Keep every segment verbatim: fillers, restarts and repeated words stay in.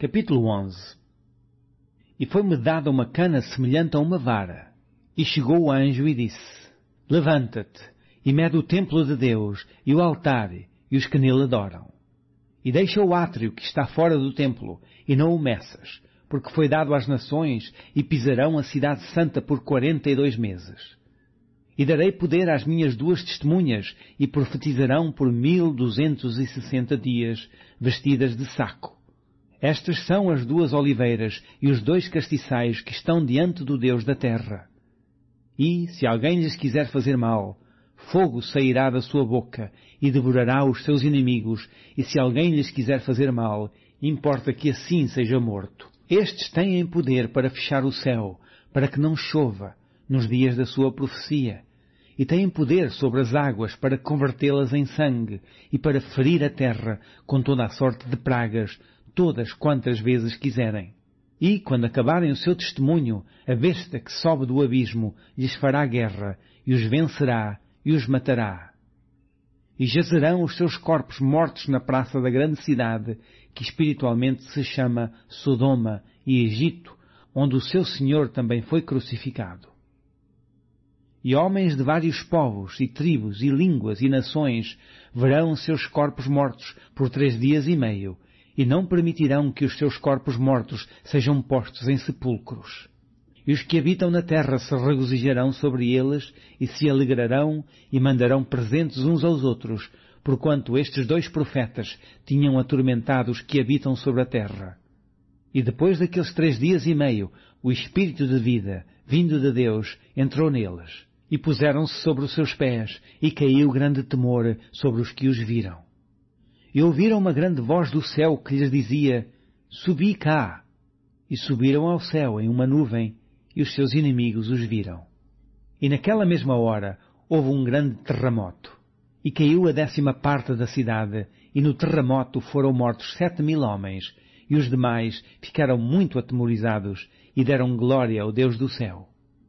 Capítulo onze. E foi-me dada uma cana semelhante a uma vara, e chegou o anjo e disse: Levanta-te, e mede o templo de Deus, e o altar, e os que nele adoram. E deixa o átrio que está fora do templo, e não o meças, porque foi dado às nações, e pisarão a cidade santa por quarenta e dois meses. E darei poder às minhas duas testemunhas, e profetizarão por mil duzentos e sessenta dias, vestidas de saco. Estas são as duas oliveiras e os dois castiçais que estão diante do Deus da terra. E, se alguém lhes quiser fazer mal, fogo sairá da sua boca e devorará os seus inimigos, e se alguém lhes quiser fazer mal, importa que assim seja morto. Estes têm poder para fechar o céu, para que não chova, nos dias da sua profecia, e têm poder sobre as águas para convertê-las em sangue, e para ferir a terra com toda a sorte de pragas, todas quantas vezes quiserem. E, quando acabarem o seu testemunho, a besta que sobe do abismo lhes fará guerra, e os vencerá, e os matará. E jazerão os seus corpos mortos na praça da grande cidade, que espiritualmente se chama Sodoma e Egito, onde o seu Senhor também foi crucificado. E homens de vários povos, e tribos, e línguas, e nações, verão seus corpos mortos por três dias e meio, e não permitirão que os seus corpos mortos sejam postos em sepulcros. E os que habitam na terra se regozijarão sobre eles, e se alegrarão, e mandarão presentes uns aos outros, porquanto estes dois profetas tinham atormentado os que habitam sobre a terra. E depois daqueles três dias e meio, o Espírito de vida, vindo de Deus, entrou neles, e puseram-se sobre os seus pés, e caiu grande temor sobre os que os viram. E ouviram uma grande voz do céu que lhes dizia: Subi cá! E subiram ao céu em uma nuvem, e os seus inimigos os viram. E naquela mesma hora houve um grande terremoto, e caiu a décima parte da cidade, e no terremoto foram mortos sete mil homens, e os demais ficaram muito atemorizados, e deram glória ao Deus do céu.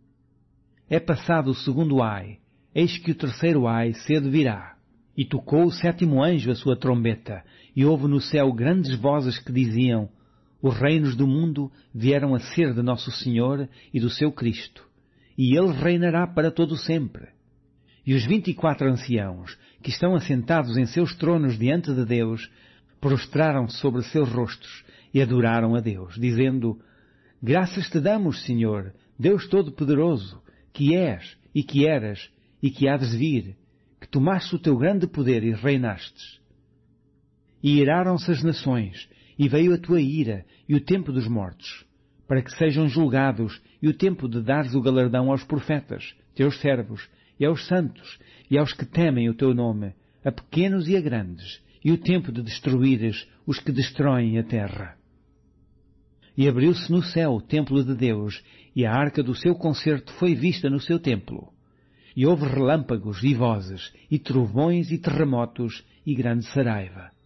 É passado o segundo ai, eis que o terceiro ai cedo virá. E tocou o sétimo anjo a sua trombeta, e houve no céu grandes vozes que diziam: Os reinos do mundo vieram a ser de nosso Senhor e do seu Cristo, e ele reinará para todo sempre. E os vinte e quatro anciãos, que estão assentados em seus tronos diante de Deus, prostraram-se sobre seus rostos e adoraram a Deus, dizendo: Graças te damos, Senhor, Deus Todo-Poderoso, que és, e que eras, e que há de vir, que tomaste o teu grande poder e reinastes. E iraram-se as nações, e veio a tua ira e o tempo dos mortos, para que sejam julgados, e o tempo de dares o galardão aos profetas, teus servos, e aos santos, e aos que temem o teu nome, a pequenos e a grandes, e o tempo de destruíres os que destroem a terra. E abriu-se no céu o templo de Deus, e a arca do seu concerto foi vista no seu templo. E houve relâmpagos e vozes, e trovões e terremotos, e grande saraiva.